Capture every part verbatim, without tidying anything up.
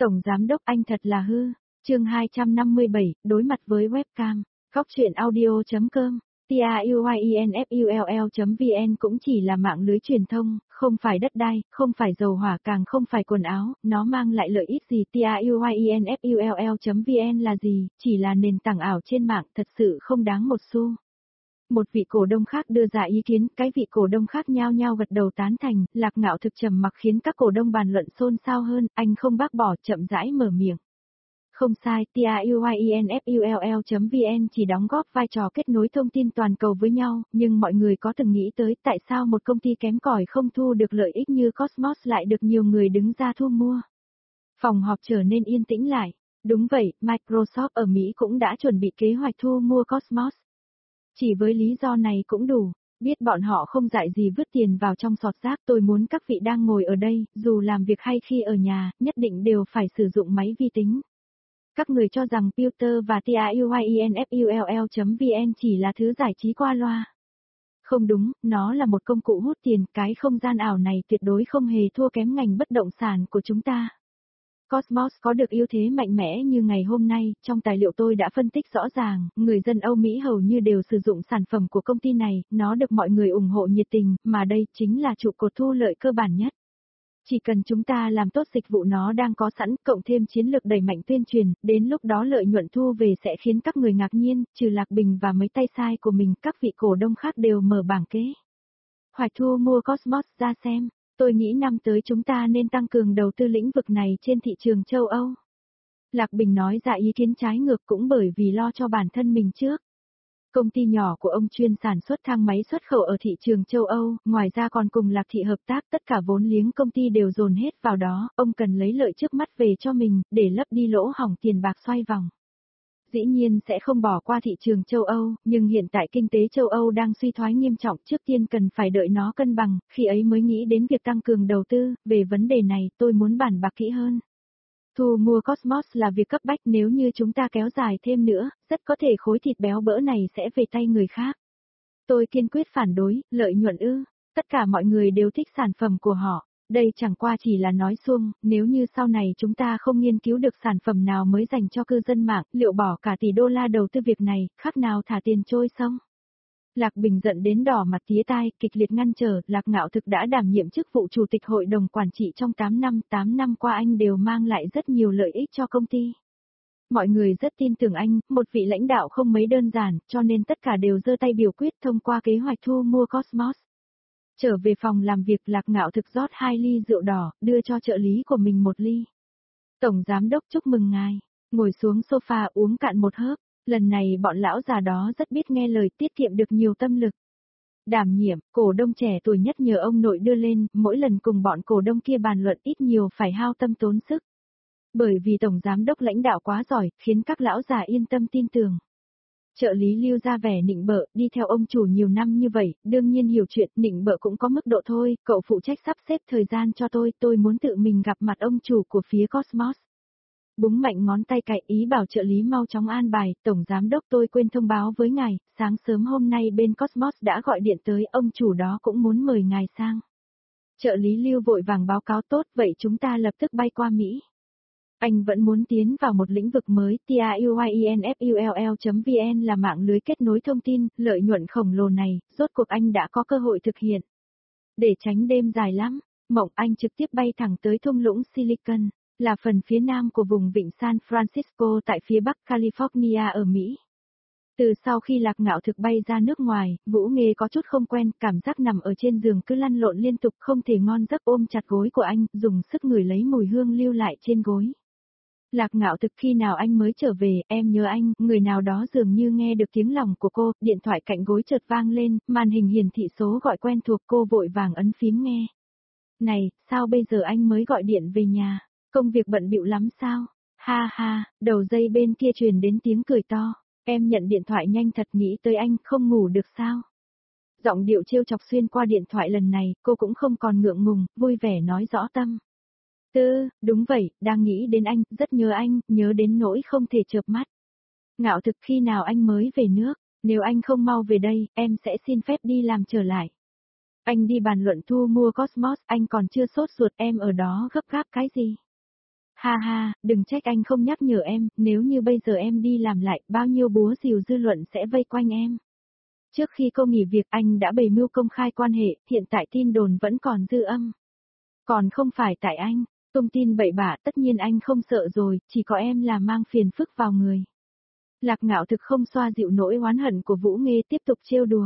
Tổng Giám Đốc anh thật là hư. Chương hai trăm năm mươi bảy, đối mặt với webcam. Góc truyện audio chấm com. tuyenfull.vn cũng chỉ là mạng lưới truyền thông, không phải đất đai, không phải dầu hỏa, càng không phải quần áo, nó mang lại lợi ích gì? tuyenfull.vn là gì? Chỉ là nền tảng ảo trên mạng, thật sự không đáng một xu. Một vị cổ đông khác đưa ra ý kiến, cái vị cổ đông khác nhao nhao gật đầu tán thành, Lạc Ngạo Thực trầm mặc khiến các cổ đông bàn luận xôn xao hơn, anh không bác bỏ, chậm rãi mở miệng. Không sai, tuyenfull.vn chỉ đóng góp vai trò kết nối thông tin toàn cầu với nhau, nhưng mọi người có từng nghĩ tới tại sao một công ty kém cỏi không thu được lợi ích như Cosmos lại được nhiều người đứng ra thu mua? Phòng họp trở nên yên tĩnh lại. Đúng vậy, Microsoft ở Mỹ cũng đã chuẩn bị kế hoạch thu mua Cosmos. Chỉ với lý do này cũng đủ, biết bọn họ không dại gì vứt tiền vào trong sọt rác. Tôi muốn các vị đang ngồi ở đây, dù làm việc hay khi ở nhà, nhất định đều phải sử dụng máy vi tính. Các người cho rằng Pewter và tuyenfull.vn chỉ là thứ giải trí qua loa. Không đúng, nó là một công cụ hút tiền, cái không gian ảo này tuyệt đối không hề thua kém ngành bất động sản của chúng ta. Cosmos có được ưu thế mạnh mẽ như ngày hôm nay, trong tài liệu tôi đã phân tích rõ ràng, người dân Âu Mỹ hầu như đều sử dụng sản phẩm của công ty này, nó được mọi người ủng hộ nhiệt tình, mà đây chính là trụ cột thu lợi cơ bản nhất. Chỉ cần chúng ta làm tốt dịch vụ nó đang có sẵn, cộng thêm chiến lược đẩy mạnh tuyên truyền, đến lúc đó lợi nhuận thu về sẽ khiến các người ngạc nhiên, trừ Lạc Bình và mấy tay sai của mình, các vị cổ đông khác đều mở bảng kế hoạch thu mua Cosmos ra xem. Tôi nghĩ năm tới chúng ta nên tăng cường đầu tư lĩnh vực này trên thị trường châu Âu. Lạc Bình nói ra ý kiến trái ngược cũng bởi vì lo cho bản thân mình trước. Công ty nhỏ của ông chuyên sản xuất thang máy xuất khẩu ở thị trường châu Âu, ngoài ra còn cùng Lạc Thị hợp tác, tất cả vốn liếng công ty đều dồn hết vào đó, ông cần lấy lợi trước mắt về cho mình, để lấp đi lỗ hổng tiền bạc xoay vòng. Dĩ nhiên sẽ không bỏ qua thị trường châu Âu, nhưng hiện tại kinh tế châu Âu đang suy thoái nghiêm trọng, trước tiên cần phải đợi nó cân bằng, khi ấy mới nghĩ đến việc tăng cường đầu tư. Về vấn đề này tôi muốn bàn bạc kỹ hơn. Thu mua Cosmos là việc cấp bách, nếu như chúng ta kéo dài thêm nữa, rất có thể khối thịt béo bỡ này sẽ về tay người khác. Tôi kiên quyết phản đối, lợi nhuận ư, tất cả mọi người đều thích sản phẩm của họ. Đây chẳng qua chỉ là nói suông, nếu như sau này chúng ta không nghiên cứu được sản phẩm nào mới dành cho cư dân mạng, liệu bỏ cả tỷ đô la đầu tư việc này, khác nào thả tiền trôi sông. Lạc Bình giận đến đỏ mặt tía tai, kịch liệt ngăn trở. Lạc Ngạo Thực đã đảm nhiệm chức vụ chủ tịch hội đồng quản trị trong tám năm, tám năm qua anh đều mang lại rất nhiều lợi ích cho công ty. Mọi người rất tin tưởng anh, một vị lãnh đạo không mấy đơn giản, cho nên tất cả đều giơ tay biểu quyết thông qua kế hoạch thu mua Cosmos. Trở về phòng làm việc, Lạc Ngạo Thực rót hai ly rượu đỏ, đưa cho trợ lý của mình một ly. Tổng Giám Đốc chúc mừng ngài, ngồi xuống sofa uống cạn một hớp, lần này bọn lão già đó rất biết nghe lời, tiết kiệm được nhiều tâm lực. Đảm nhiệm, cổ đông trẻ tuổi nhất nhờ ông nội đưa lên, mỗi lần cùng bọn cổ đông kia bàn luận ít nhiều phải hao tâm tốn sức. Bởi vì Tổng Giám Đốc lãnh đạo quá giỏi, khiến các lão già yên tâm tin tưởng. Trợ lý Lưu ra vẻ nịnh bợ, đi theo ông chủ nhiều năm như vậy, đương nhiên hiểu chuyện, nịnh bợ cũng có mức độ thôi, cậu phụ trách sắp xếp thời gian cho tôi, tôi muốn tự mình gặp mặt ông chủ của phía Cosmos. Búng mạnh ngón tay cạy, ý bảo trợ lý mau chóng an bài. Tổng Giám Đốc, tôi quên thông báo với ngài, sáng sớm hôm nay bên Cosmos đã gọi điện tới, ông chủ đó cũng muốn mời ngài sang. Trợ lý Lưu vội vàng báo cáo, tốt, vậy chúng ta lập tức bay qua Mỹ. Anh vẫn muốn tiến vào một lĩnh vực mới, tuyenfull.vn là mạng lưới kết nối thông tin, lợi nhuận khổng lồ này, rốt cuộc anh đã có cơ hội thực hiện. Để tránh đêm dài lắm, mộng, anh trực tiếp bay thẳng tới thung lũng Silicon, là phần phía nam của vùng vịnh San Francisco tại phía bắc California ở Mỹ. Từ sau khi Lạc Ngạo Thực bay ra nước ngoài, Vũ Nghê có chút không quen, cảm giác nằm ở trên giường cứ lăn lộn liên tục, không thể ngon giấc, ôm chặt gối của anh, dùng sức ngửi lấy mùi hương lưu lại trên gối. Lạc Ngạo Thực, khi nào anh mới trở về, em nhớ anh. Người nào đó dường như nghe được tiếng lòng của cô, điện thoại cạnh gối chợt vang lên, màn hình hiển thị số gọi quen thuộc, cô vội vàng ấn phím nghe. Này, sao bây giờ anh mới gọi điện về nhà, công việc bận bịu lắm sao? Ha ha, đầu dây bên kia truyền đến tiếng cười to, em nhận điện thoại nhanh thật, nghĩ tới anh, không ngủ được sao? Giọng điệu trêu chọc xuyên qua điện thoại lần này, cô cũng không còn ngượng ngùng, vui vẻ nói rõ tâm. Tư, đúng vậy, đang nghĩ đến anh, rất nhớ anh, nhớ đến nỗi không thể chợp mắt. Ngạo Thực, khi nào anh mới về nước, nếu anh không mau về đây, em sẽ xin phép đi làm trở lại. Anh đi bàn luận thu mua Cosmos, anh còn chưa sốt ruột, em ở đó gấp gáp cái gì? Ha ha, đừng trách anh không nhắc nhở em, nếu như bây giờ em đi làm lại, bao nhiêu búa rìu dư luận sẽ vây quanh em. Trước khi cô nghỉ việc anh đã bày mưu công khai quan hệ, hiện tại tin đồn vẫn còn dư âm. Còn không phải tại anh, tung tin bậy bạ tất nhiên anh không sợ rồi, chỉ có em là mang phiền phức vào người. Lạc Ngạo thực không xoa dịu nỗi oán hận của Vũ Nghê tiếp tục trêu đùa.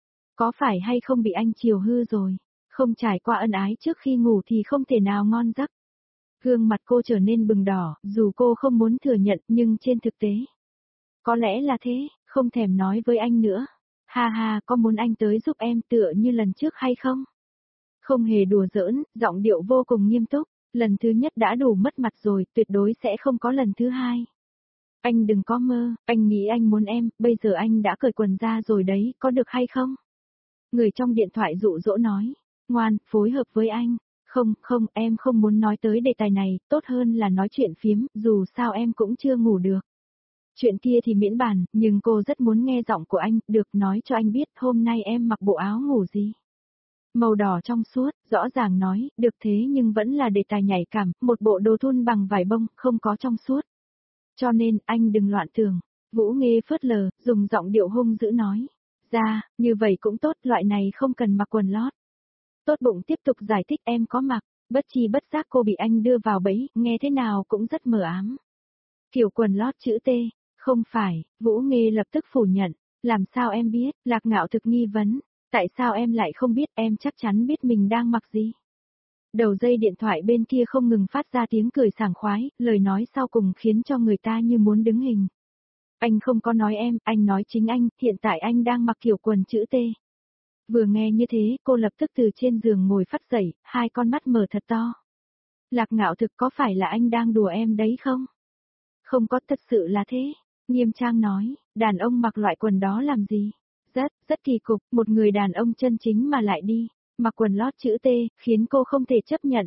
Có phải hay không bị anh chiều hư rồi, không trải qua ân ái trước khi ngủ thì không thể nào ngon giấc. Gương mặt cô trở nên bừng đỏ, dù cô không muốn thừa nhận nhưng trên thực tế. Có lẽ là thế, không thèm nói với anh nữa. Ha ha, có muốn anh tới giúp em tựa như lần trước hay không? Không hề đùa giỡn, giọng điệu vô cùng nghiêm túc. Lần thứ nhất đã đủ mất mặt rồi, tuyệt đối sẽ không có lần thứ hai. Anh đừng có mơ, anh nghĩ anh muốn em, bây giờ anh đã cởi quần ra rồi đấy, có được hay không? Người trong điện thoại dụ dỗ nói. Ngoan, phối hợp với anh. Không, không, em không muốn nói tới đề tài này, tốt hơn là nói chuyện phiếm, dù sao em cũng chưa ngủ được. Chuyện kia thì miễn bàn, nhưng cô rất muốn nghe giọng của anh, được nói cho anh biết hôm nay em mặc bộ áo ngủ gì. Màu đỏ trong suốt, rõ ràng nói, được thế nhưng vẫn là đề tài nhạy cảm, một bộ đồ thun bằng vải bông, không có trong suốt. Cho nên, anh đừng loạn tưởng. Vũ Nghê phớt lờ, dùng giọng điệu hung dữ nói. Ra, như vậy cũng tốt, loại này không cần mặc quần lót. Tốt bụng tiếp tục giải thích em có mặc, bất chi bất giác cô bị anh đưa vào bẫy, nghe thế nào cũng rất mờ ám. Kiểu quần lót chữ T, không phải, Vũ Nghê lập tức phủ nhận, làm sao em biết, Lạc Ngạo thực nghi vấn, tại sao em lại không biết, em chắc chắn biết mình đang mặc gì. Đầu dây điện thoại bên kia không ngừng phát ra tiếng cười sảng khoái, lời nói sau cùng khiến cho người ta như muốn đứng hình. Anh không có nói em, anh nói chính anh, hiện tại anh đang mặc kiểu quần chữ T. Vừa nghe như thế, cô lập tức từ trên giường ngồi phát dậy, hai con mắt mở thật to. Lạc Ngạo thực có phải là anh đang đùa em đấy không? Không có, thật sự là thế. Nghiêm trang nói, đàn ông mặc loại quần đó làm gì? Rất, rất kỳ cục, một người đàn ông chân chính mà lại đi, mặc quần lót chữ T, khiến cô không thể chấp nhận.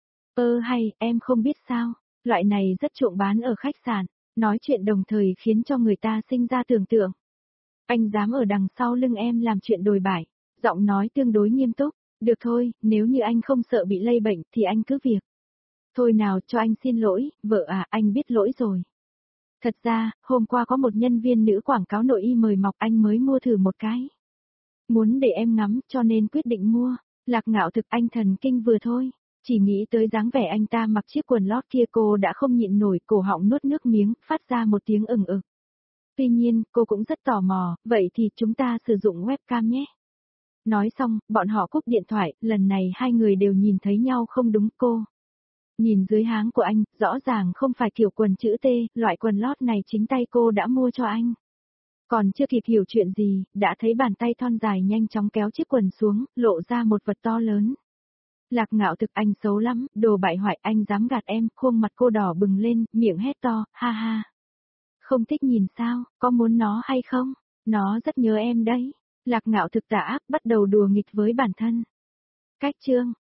Ơ hay, em không biết sao, loại này rất chuộng bán ở khách sạn, nói chuyện đồng thời khiến cho người ta sinh ra tưởng tượng. Anh dám ở đằng sau lưng em làm chuyện đồi bại, giọng nói tương đối nghiêm túc, được thôi, nếu như anh không sợ bị lây bệnh thì anh cứ việc. Thôi nào, cho anh xin lỗi, vợ à, anh biết lỗi rồi. Thật ra, hôm qua có một nhân viên nữ quảng cáo nội y mời mọc anh mới mua thử một cái. Muốn để em ngắm, cho nên quyết định mua. Lạc Ngạo thực anh thần kinh vừa thôi. Chỉ nghĩ tới dáng vẻ anh ta mặc chiếc quần lót kia cô đã không nhịn nổi, cổ họng nuốt nước miếng, phát ra một tiếng ừng ực. Tuy nhiên, cô cũng rất tò mò, vậy thì chúng ta sử dụng webcam nhé. Nói xong, bọn họ cúp điện thoại, lần này hai người đều nhìn thấy nhau không đúng cô. Nhìn dưới háng của anh, rõ ràng không phải kiểu quần chữ T, loại quần lót này chính tay cô đã mua cho anh. Còn chưa kịp hiểu chuyện gì, đã thấy bàn tay thon dài nhanh chóng kéo chiếc quần xuống, lộ ra một vật to lớn. Lạc Ngạo thực anh xấu lắm, đồ bại hoại anh dám gạt em, khuôn mặt cô đỏ bừng lên, miệng hét to, ha ha. Không thích nhìn sao, có muốn nó hay không? Nó rất nhớ em đấy. Lạc Ngạo thực tà ác bắt đầu đùa nghịch với bản thân. Cách chương